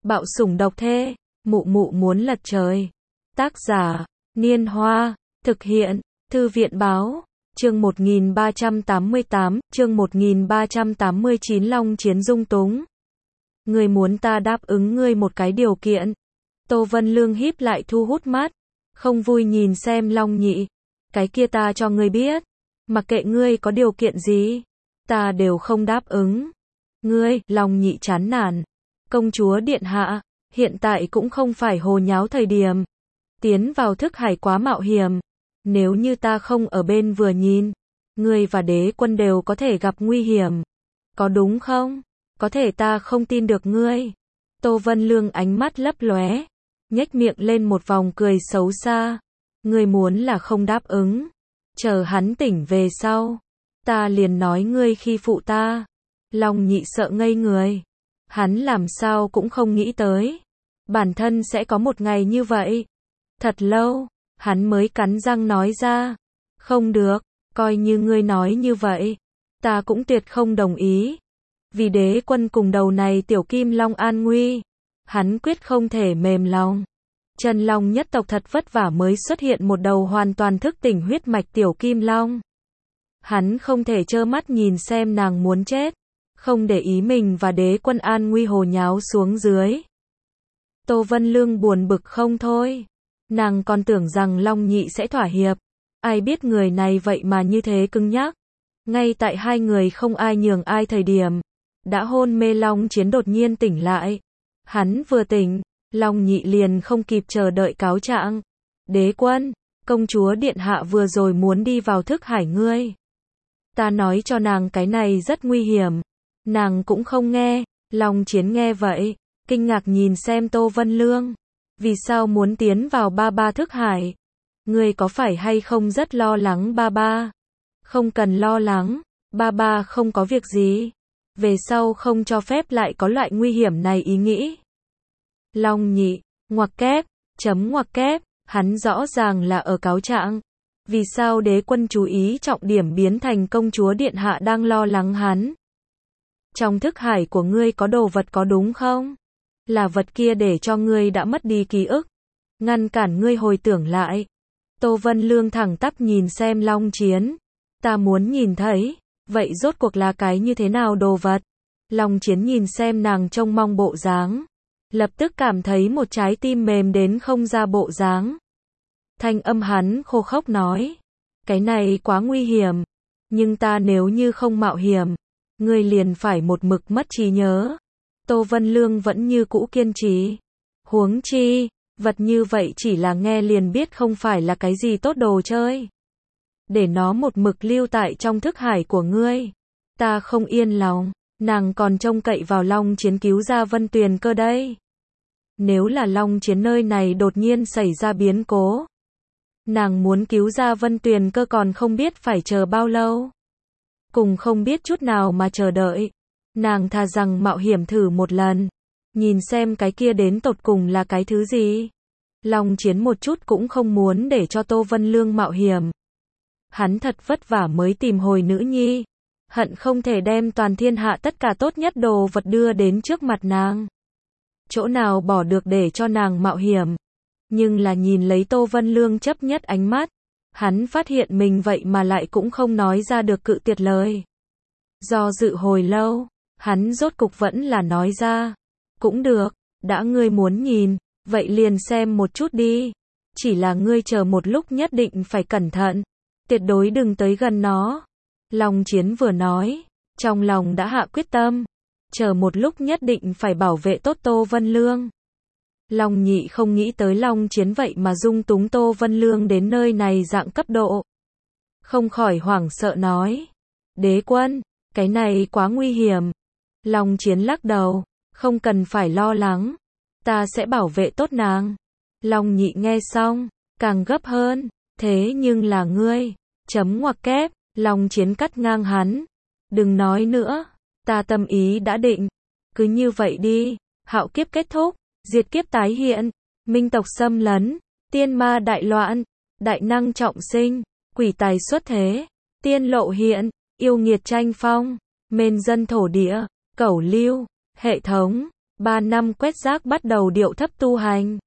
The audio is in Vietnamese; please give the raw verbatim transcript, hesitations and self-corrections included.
Bạo sủng độc thê, mụ mụ muốn lật trời. Tác giả, Niên Hoa, thực hiện, Thư viện Báo, chương một nghìn ba trăm tám mươi tám, chương một nghìn ba trăm tám mươi chín Long Chiến dung túng. Ngươi muốn ta đáp ứng ngươi một cái điều kiện. Tô Vân Lương híp lại thu hút mắt, không vui nhìn xem Long Nhị. Cái kia ta cho ngươi biết, mặc kệ ngươi có điều kiện gì, ta đều không đáp ứng. Ngươi, Long Nhị chán nản. Công chúa điện hạ, hiện tại cũng không phải hồ nháo thời điểm. Tiến vào thức hải quá mạo hiểm. Nếu như ta không ở bên vừa nhìn, ngươi và đế quân đều có thể gặp nguy hiểm. Có đúng không? Có thể ta không tin được ngươi. Tô Vân Lương ánh mắt lấp lóe, nhếch miệng lên một vòng cười xấu xa. Ngươi muốn là không đáp ứng. Chờ hắn tỉnh về sau, ta liền nói ngươi khi phụ ta. Long Nhị sợ ngây người. Hắn làm sao cũng không nghĩ tới. Bản thân sẽ có một ngày như vậy. Thật lâu, hắn mới cắn răng nói ra. Không được, coi như ngươi nói như vậy. Ta cũng tuyệt không đồng ý. Vì đế quân cùng đầu này tiểu kim long an nguy. Hắn quyết không thể mềm lòng. Chân long nhất tộc thật vất vả mới xuất hiện một đầu hoàn toàn thức tỉnh huyết mạch tiểu kim long. Hắn không thể trơ mắt nhìn xem nàng muốn chết. Không để ý mình và đế quân an nguy hồ nháo xuống dưới. Tô Vân Lương buồn bực không thôi. Nàng còn tưởng rằng Long Nhị sẽ thỏa hiệp. Ai biết người này vậy mà như thế cứng nhắc. Ngay tại hai người không ai nhường ai thời điểm, đã hôn mê Long Chiến đột nhiên tỉnh lại. Hắn vừa tỉnh, Long Nhị liền không kịp chờ đợi cáo trạng. Đế quân, công chúa điện hạ vừa rồi muốn đi vào thức hải ngươi. Ta nói cho nàng cái này rất nguy hiểm. Nàng cũng không nghe. Long Chiến nghe vậy, kinh ngạc nhìn xem Tô Vân Lương. Vì sao muốn tiến vào ba ba thức hải? Ngươi có phải hay không rất lo lắng ba ba? Không cần lo lắng, ba ba không có việc gì. Về sau không cho phép lại có loại nguy hiểm này ý nghĩ. Long Nhị, ngoặc kép, chấm ngoặc kép, hắn rõ ràng là ở cáo trạng. Vì sao đế quân chú ý trọng điểm biến thành công chúa điện hạ đang lo lắng hắn? Trong thức hải của ngươi có đồ vật có đúng không? Là vật kia để cho ngươi đã mất đi ký ức. Ngăn cản ngươi hồi tưởng lại. Tô Vân Lương thẳng tắp nhìn xem Long Chiến. Ta muốn nhìn thấy. Vậy rốt cuộc là cái như thế nào đồ vật? Long Chiến nhìn xem nàng trông mong bộ dáng. Lập tức cảm thấy một trái tim mềm đến không ra bộ dáng. Thanh âm hắn khô khốc nói. Cái này quá nguy hiểm. Nhưng ta nếu như không mạo hiểm, ngươi liền phải một mực mất trí nhớ. Tô Vân Lương vẫn như cũ kiên trì. Huống chi, vật như vậy chỉ là nghe liền biết không phải là cái gì tốt đồ chơi. Để nó một mực lưu tại trong thức hải của ngươi. Ta không yên lòng, nàng còn trông cậy vào Long Chiến cứu ra Vân Tuyền Cơ đây. Nếu là Long Chiến nơi này đột nhiên xảy ra biến cố, nàng muốn cứu ra Vân Tuyền Cơ còn không biết phải chờ bao lâu. Cùng không biết chút nào mà chờ đợi. Nàng thà rằng mạo hiểm thử một lần. Nhìn xem cái kia đến tột cùng là cái thứ gì. Long Chiến một chút cũng không muốn để cho Tô Vân Lương mạo hiểm. Hắn thật vất vả mới tìm hồi nữ nhi. Hận không thể đem toàn thiên hạ tất cả tốt nhất đồ vật đưa đến trước mặt nàng. Chỗ nào bỏ được để cho nàng mạo hiểm. Nhưng là nhìn lấy Tô Vân Lương chấp nhất ánh mắt. Hắn phát hiện mình vậy mà lại cũng không nói ra được cự tuyệt lời. Do dự hồi lâu, hắn rốt cục vẫn là nói ra. Cũng được, đã ngươi muốn nhìn, vậy liền xem một chút đi. Chỉ là ngươi chờ một lúc nhất định phải cẩn thận. Tuyệt đối đừng tới gần nó. Long Chiến vừa nói, trong lòng đã hạ quyết tâm. Chờ một lúc nhất định phải bảo vệ tốt Tô Vân Lương. Long Nhị không nghĩ tới Long Chiến vậy mà dung túng Tô Vân Lương đến nơi này dạng cấp độ. Không khỏi hoảng sợ nói. Đế quân, cái này quá nguy hiểm. Long Chiến lắc đầu. Không cần phải lo lắng. Ta sẽ bảo vệ tốt nàng. Long Nhị nghe xong, càng gấp hơn. Thế nhưng là ngươi. Chấm ngoặc kép, Long Chiến cắt ngang hắn. Đừng nói nữa. Ta tâm ý đã định. Cứ như vậy đi. Hạo kiếp kết thúc. Diệt kiếp tái hiện, minh tộc xâm lấn, tiên ma đại loạn, đại năng trọng sinh, quỷ tài xuất thế, tiên lộ hiện, yêu nghiệt tranh phong, mên dân thổ địa, cẩu lưu, hệ thống, ba năm quét rác bắt đầu điệu thấp tu hành.